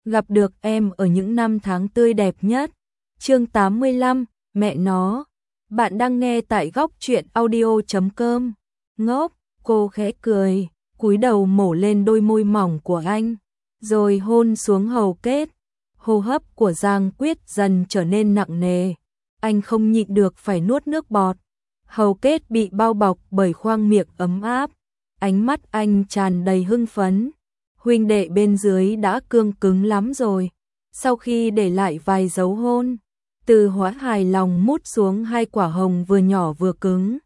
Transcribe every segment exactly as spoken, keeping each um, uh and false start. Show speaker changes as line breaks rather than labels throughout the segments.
gặp được em ở những năm tháng tươi đẹp nhất. Chương tám mươi lăm, mẹ nó. Bạn đang nghe tại góc truyện audio chấm com. Ngốc, cô khẽ cười, cúi đầu mổ lên đôi môi mỏng của anh, rồi hôn xuống hầu kết. Hô hấp của Giang Quyết dần trở nên nặng nề, anh không nhịn được phải nuốt nước bọt. Hầu kết bị bao bọc bởi khoang miệng ấm áp, ánh mắt anh tràn đầy hưng phấn. Huynh đệ bên dưới đã cương cứng lắm rồi. Sau khi để lại vài dấu hôn, Từ Hóa hài lòng mút xuống hai quả hồng vừa nhỏ vừa cứng.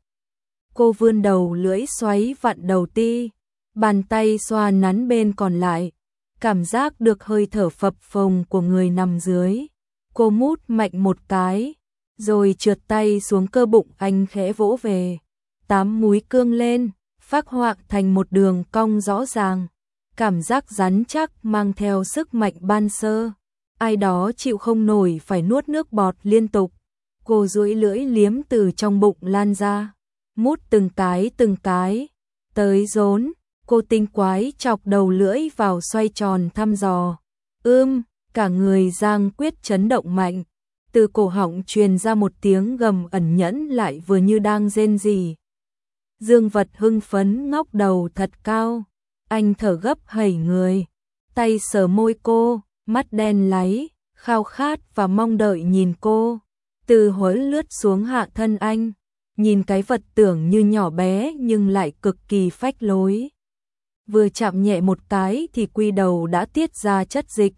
Cô vươn đầu lưỡi xoáy vặn đầu ti, bàn tay xoa nắn bên còn lại, cảm giác được hơi thở phập phồng của người nằm dưới. Cô mút mạnh một cái, rồi trượt tay xuống cơ bụng anh khẽ vỗ về. Tám múi cương lên, phác họa thành một đường cong rõ ràng. Cảm giác rắn chắc mang theo sức mạnh ban sơ. Ai đó chịu không nổi phải nuốt nước bọt liên tục. Cô duỗi lưỡi liếm từ trong bụng lan ra, mút từng cái từng cái. Tới rốn, cô tinh quái chọc đầu lưỡi vào xoay tròn thăm dò. Ưm, cả người Giang Quyết chấn động mạnh. Từ cổ họng truyền ra một tiếng gầm ẩn nhẫn lại vừa như đang rên rỉ. Dương Vật hưng phấn ngóc đầu thật cao. Anh thở gấp hẩy người, tay sờ môi cô, mắt đen láy, khao khát và mong đợi nhìn cô. Từ Huấn lướt xuống hạ thân anh, nhìn cái vật tưởng như nhỏ bé nhưng lại cực kỳ phách lối. Vừa chạm nhẹ một cái thì quy đầu đã tiết ra chất dịch.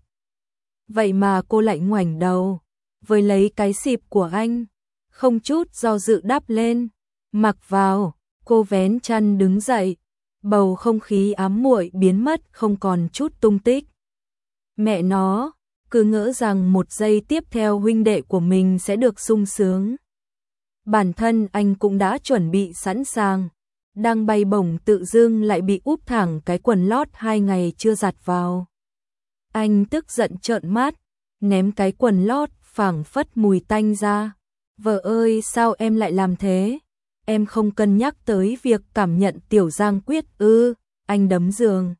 Vậy mà cô lại ngoảnh đầu, với lấy cái xịp của anh, không chút do dự đắp lên, mặc vào. Cô vén chăn đứng dậy, bầu không khí ám muội biến mất không còn chút tung tích. Mẹ nó, cứ ngỡ rằng một giây tiếp theo huynh đệ của mình sẽ được sung sướng. Bản thân anh cũng đã chuẩn bị sẵn sàng, đang bay bổng tự dưng lại bị úp thẳng cái quần lót hai ngày chưa giặt vào. Anh tức giận trợn mắt, ném cái quần lót phảng phất mùi tanh ra. Vợ ơi, sao em lại làm thế? Em không cân nhắc tới việc cảm nhận tiểu Giang Quyết ư? Anh đấm giường.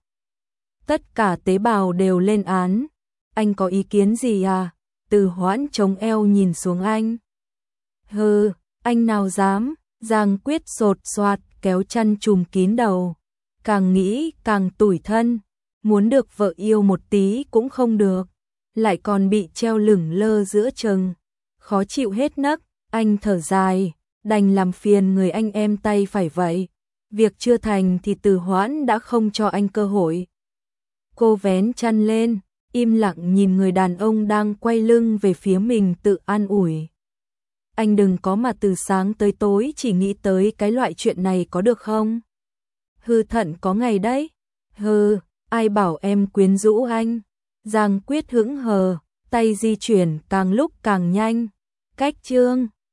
Tất cả tế bào đều lên án. Anh có ý kiến gì à? Từ Hoãn chống eo nhìn xuống anh. Hừ, anh nào dám? Giang Quyết sột soạt kéo chăn trùm kín đầu. Càng nghĩ càng tủi thân. Muốn được vợ yêu một tí cũng không được. Lại còn bị treo lửng lơ giữa chừng. Khó chịu hết nấc. Anh thở dài, đành làm phiền người anh em tay phải vậy. Việc chưa thành thì Từ Hoãn đã không cho anh cơ hội. Cô vén chăn lên, im lặng nhìn người đàn ông đang quay lưng về phía mình tự an ủi. Anh đừng có mà từ sáng tới tối chỉ nghĩ tới cái loại chuyện này có được không? Hư thận có ngày đấy. Hừ, ai bảo em quyến rũ anh? Giang Quyết hững hờ, tay di chuyển càng lúc càng nhanh. Cách chương